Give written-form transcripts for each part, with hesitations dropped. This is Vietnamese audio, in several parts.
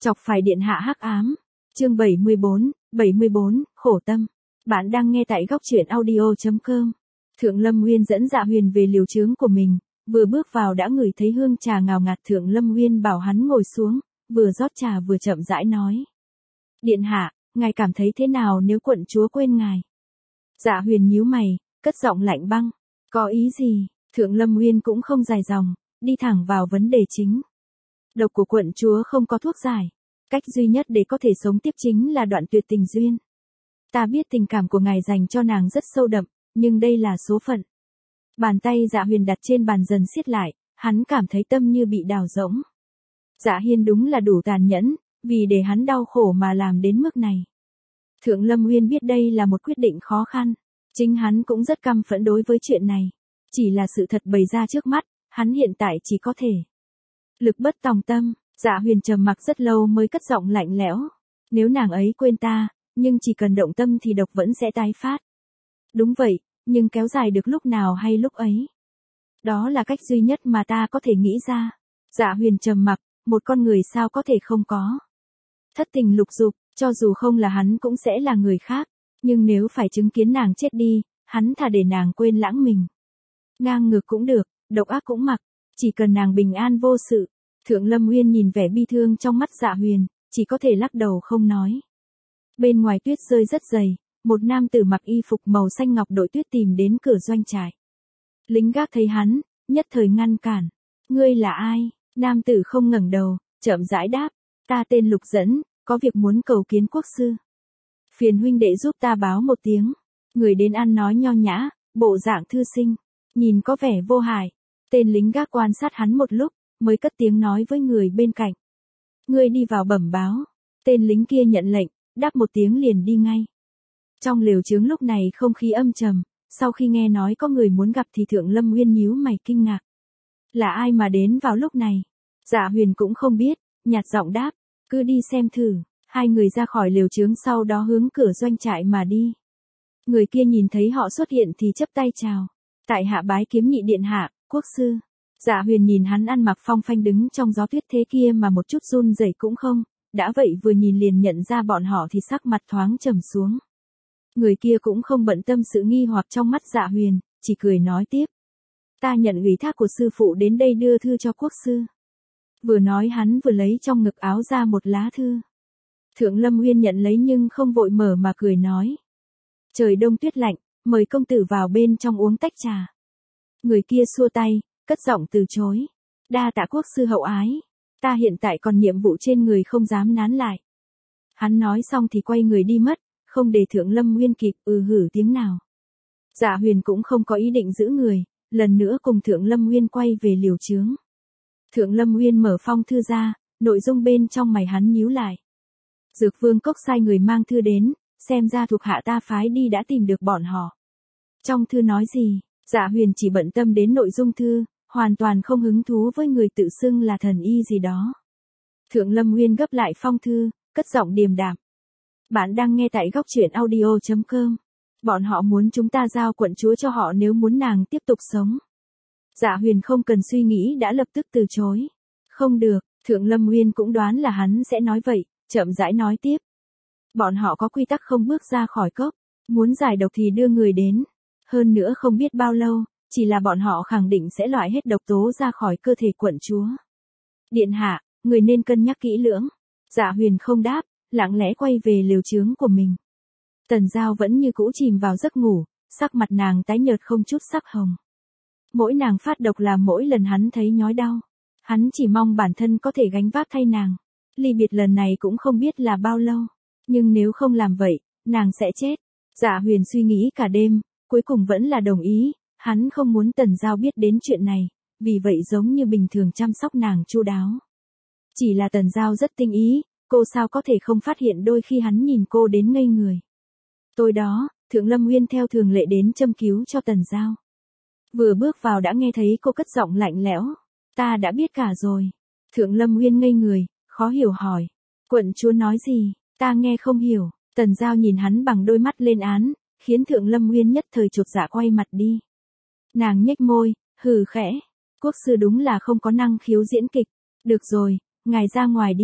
Chọc phải điện hạ hắc ám. Chương 74, khổ tâm. Bạn đang nghe tại góc truyện audio.com. Thượng Lâm Nguyên dẫn Dạ Huyền về liều trướng của mình, vừa bước vào đã ngửi thấy hương trà ngào ngạt. Thượng Lâm Nguyên bảo hắn ngồi xuống, vừa rót trà vừa chậm rãi nói. Điện hạ, ngài cảm thấy thế nào nếu quận chúa quên ngài? Dạ Huyền nhíu mày, cất giọng lạnh băng. Có ý gì? Thượng Lâm Nguyên cũng không dài dòng, đi thẳng vào vấn đề chính. Độc của quận chúa không có thuốc giải. Cách duy nhất để có thể sống tiếp chính là đoạn tuyệt tình duyên. Ta biết tình cảm của ngài dành cho nàng rất sâu đậm, nhưng đây là số phận. Bàn tay Dạ Huyền đặt trên bàn dần siết lại, hắn cảm thấy tâm như bị đào rỗng. Dạ Hiên đúng là đủ tàn nhẫn, vì để hắn đau khổ mà làm đến mức này. Thượng Lâm Nguyên biết đây là một quyết định khó khăn. Chính hắn cũng rất căm phẫn đối với chuyện này. Chỉ là sự thật bày ra trước mắt, hắn hiện tại chỉ có thể lực bất tòng tâm. Dạ Huyền trầm mặc rất lâu mới cất giọng lạnh lẽo. Nếu nàng ấy quên ta, nhưng chỉ cần động tâm thì độc vẫn sẽ tái phát. Đúng vậy, nhưng kéo dài được lúc nào hay lúc ấy. Đó là cách duy nhất mà ta có thể nghĩ ra. Dạ Huyền trầm mặc, một con người sao có thể không có thất tình lục dục, cho dù không là hắn cũng sẽ là người khác. Nhưng nếu phải chứng kiến nàng chết đi, hắn thà để nàng quên lãng mình. Ngang ngược cũng được, độc ác cũng mặc, chỉ cần nàng bình an vô sự. Thượng Lâm Nguyên nhìn vẻ bi thương trong mắt Dạ Huyền, chỉ có thể lắc đầu không nói. Bên ngoài tuyết rơi rất dày, một nam tử mặc y phục màu xanh ngọc đội tuyết tìm đến cửa doanh trại. Lính gác thấy hắn, nhất thời ngăn cản. Ngươi là ai? Nam tử không ngẩng đầu, chậm rãi đáp. Ta tên Lục Dẫn, có việc muốn cầu kiến quốc sư. Phiền huynh đệ giúp ta báo một tiếng. Người đến ăn nói nho nhã, bộ dạng thư sinh, nhìn có vẻ vô hại. Tên lính gác quan sát hắn một lúc, mới cất tiếng nói với người bên cạnh. Ngươi đi vào bẩm báo. Tên lính kia nhận lệnh, đáp một tiếng liền đi ngay. Trong lều trướng lúc này không khí âm trầm, sau khi nghe nói có người muốn gặp thì Thượng Lâm Nguyên nhíu mày kinh ngạc. Là ai mà đến vào lúc này? Dạ Huyền cũng không biết, nhạt giọng đáp, cứ đi xem thử. Hai người ra khỏi lều trướng sau đó hướng cửa doanh trại mà đi. Người kia nhìn thấy họ xuất hiện thì chắp tay chào. Tại hạ bái kiếm nhị điện hạ, quốc sư. Dạ Huyền nhìn hắn ăn mặc phong phanh đứng trong gió tuyết thế kia mà một chút run rẩy cũng không, đã vậy vừa nhìn liền nhận ra bọn họ thì sắc mặt thoáng trầm xuống. Người kia cũng không bận tâm sự nghi hoặc trong mắt Dạ Huyền, chỉ cười nói tiếp. Ta nhận ủy thác của sư phụ đến đây đưa thư cho quốc sư. Vừa nói hắn vừa lấy trong ngực áo ra một lá thư. Thượng Lâm Nguyên nhận lấy nhưng không vội mở mà cười nói. Trời đông tuyết lạnh, mời công tử vào bên trong uống tách trà. Người kia xua tay, cất giọng từ chối. Đa tạ quốc sư hậu ái. Ta hiện tại còn nhiệm vụ trên người không dám nán lại. Hắn nói xong thì quay người đi mất, không để Thượng Lâm Nguyên kịp hử tiếng nào. Dạ Huyền cũng không có ý định giữ người, lần nữa cùng Thượng Lâm Nguyên quay về liều trướng. Thượng Lâm Nguyên mở phong thư ra, nội dung bên trong mày hắn nhíu lại. Dược Vương Cốc sai người mang thư đến, xem ra thuộc hạ ta phái đi đã tìm được bọn họ. Trong thư nói gì? Dạ Huyền chỉ bận tâm đến nội dung thư, hoàn toàn không hứng thú với người tự xưng là thần y gì đó. Thượng Lâm Nguyên gấp lại phong thư, cất giọng điềm đạm. Bạn đang nghe tại góc truyện audio.com. Bọn họ muốn chúng ta giao quận chúa cho họ nếu muốn nàng tiếp tục sống. Dạ Huyền không cần suy nghĩ đã lập tức từ chối. Không được, Thượng Lâm Nguyên cũng đoán là hắn sẽ nói vậy, chậm rãi nói tiếp. Bọn họ có quy tắc không bước ra khỏi cốc, muốn giải độc thì đưa người đến. Hơn nữa không biết bao lâu, chỉ là bọn họ khẳng định sẽ loại hết độc tố ra khỏi cơ thể quận chúa. Điện hạ, người nên cân nhắc kỹ lưỡng. Dạ Huyền không đáp, lặng lẽ quay về lều trướng của mình. Tần Giao vẫn như cũ chìm vào giấc ngủ, sắc mặt nàng tái nhợt không chút sắc hồng. Mỗi nàng phát độc là mỗi lần hắn thấy nhói đau. Hắn chỉ mong bản thân có thể gánh vác thay nàng. Ly biệt lần này cũng không biết là bao lâu. Nhưng nếu không làm vậy, nàng sẽ chết. Dạ Huyền suy nghĩ cả đêm, cuối cùng vẫn là đồng ý. Hắn không muốn Tần Giao biết đến chuyện này, vì vậy giống như bình thường chăm sóc nàng chu đáo. Chỉ là Tần Giao rất tinh ý, cô sao có thể không phát hiện đôi khi hắn nhìn cô đến ngây người. Tối đó, Thượng Lâm Nguyên theo thường lệ đến châm cứu cho Tần Giao. Vừa bước vào đã nghe thấy cô cất giọng lạnh lẽo. Ta đã biết cả rồi. Thượng Lâm Nguyên ngây người, khó hiểu hỏi. Quận chúa nói gì? Ta nghe không hiểu. Tần Giao nhìn hắn bằng đôi mắt lên án, khiến Thượng Lâm Nguyên nhất thời chột dạ quay mặt đi. Nàng nhếch môi, hừ khẽ. Quốc sư đúng là không có năng khiếu diễn kịch. Được rồi, ngài ra ngoài đi.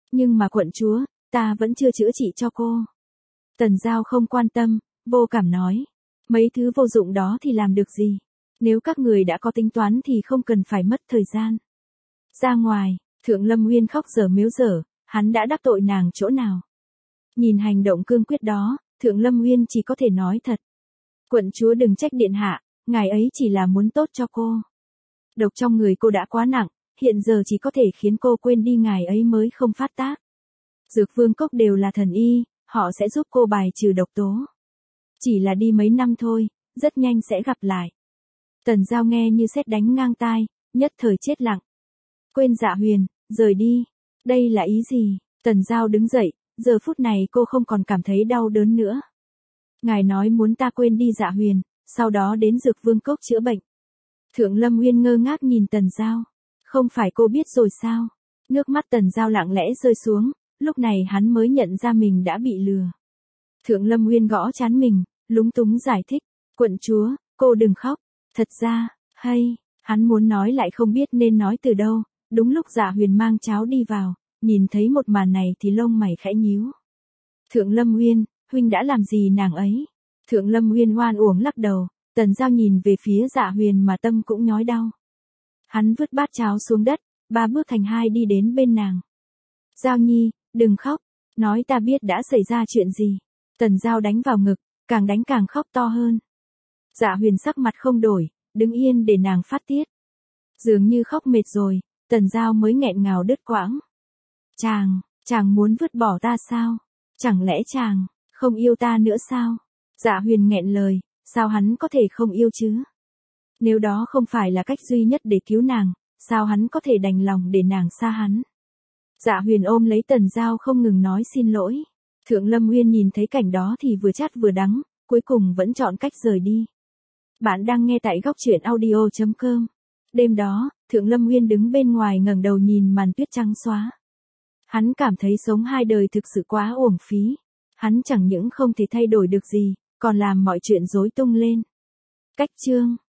Nhưng mà quận chúa, ta vẫn chưa chữa trị cho cô. Tần Giao không quan tâm, vô cảm nói. Mấy thứ vô dụng đó thì làm được gì? Nếu các người đã có tính toán thì không cần phải mất thời gian. Ra ngoài, Thượng Lâm Nguyên khóc dở mếu dở, hắn đã đắc tội nàng chỗ nào? Nhìn hành động cương quyết đó, Thượng Lâm Nguyên chỉ có thể nói thật. Quận chúa đừng trách điện hạ, ngài ấy chỉ là muốn tốt cho cô. Độc trong người cô đã quá nặng, hiện giờ chỉ có thể khiến cô quên đi ngài ấy mới không phát tác. Dược Vương Cốc đều là thần y, họ sẽ giúp cô bài trừ độc tố. Chỉ là đi mấy năm thôi, rất nhanh sẽ gặp lại. Tần Giao nghe như sét đánh ngang tai, nhất thời chết lặng. Quên Dạ Huyền, rời đi. Đây là ý gì? Tần Giao đứng dậy, giờ phút này cô không còn cảm thấy đau đớn nữa. Ngài nói muốn ta quên đi Dạ Huyền, sau đó đến Dược Vương Cốc chữa bệnh. Thượng Lâm Nguyên ngơ ngác nhìn Tần Giao. Không phải cô biết rồi sao? Nước mắt Tần Giao lặng lẽ rơi xuống, lúc này hắn mới nhận ra mình đã bị lừa. Thượng Lâm Nguyên gõ trán mình, lúng túng giải thích. Quận chúa, cô đừng khóc. Thật ra, hắn muốn nói lại không biết nên nói từ đâu. Đúng lúc Dạ Huyền mang cháo đi vào, nhìn thấy một màn này thì lông mày khẽ nhíu. Thượng Lâm Nguyên, huynh đã làm gì nàng ấy? Thượng Lâm Nguyên oan uổng lắc đầu, Tần Giao nhìn về phía Dạ Huyền mà tâm cũng nhói đau. Hắn vứt bát cháo xuống đất, 3 bước thành 2 đi đến bên nàng. Giao Nhi, đừng khóc, nói ta biết đã xảy ra chuyện gì. Tần Giao đánh vào ngực, càng đánh càng khóc to hơn. Dạ Huyền sắc mặt không đổi, đứng yên để nàng phát tiết. Dường như khóc mệt rồi, Tần Giao mới nghẹn ngào đứt quãng. Chàng muốn vứt bỏ ta sao? Chẳng lẽ chàng không yêu ta nữa sao? Dạ Huyền nghẹn lời, sao hắn có thể không yêu chứ? Nếu đó không phải là cách duy nhất để cứu nàng, sao hắn có thể đành lòng để nàng xa hắn? Dạ Huyền ôm lấy Tần Giao không ngừng nói xin lỗi. Thượng Lâm Nguyên nhìn thấy cảnh đó thì vừa chát vừa đắng, cuối cùng vẫn chọn cách rời đi. Bạn đang nghe tại góc truyện audio.com. Đêm đó, Thượng Lâm Nguyên đứng bên ngoài ngẩng đầu nhìn màn tuyết trắng xóa. Hắn cảm thấy sống 2 đời thực sự quá uổng phí. Hắn chẳng những không thể thay đổi được gì, còn làm mọi chuyện rối tung lên. Cách chương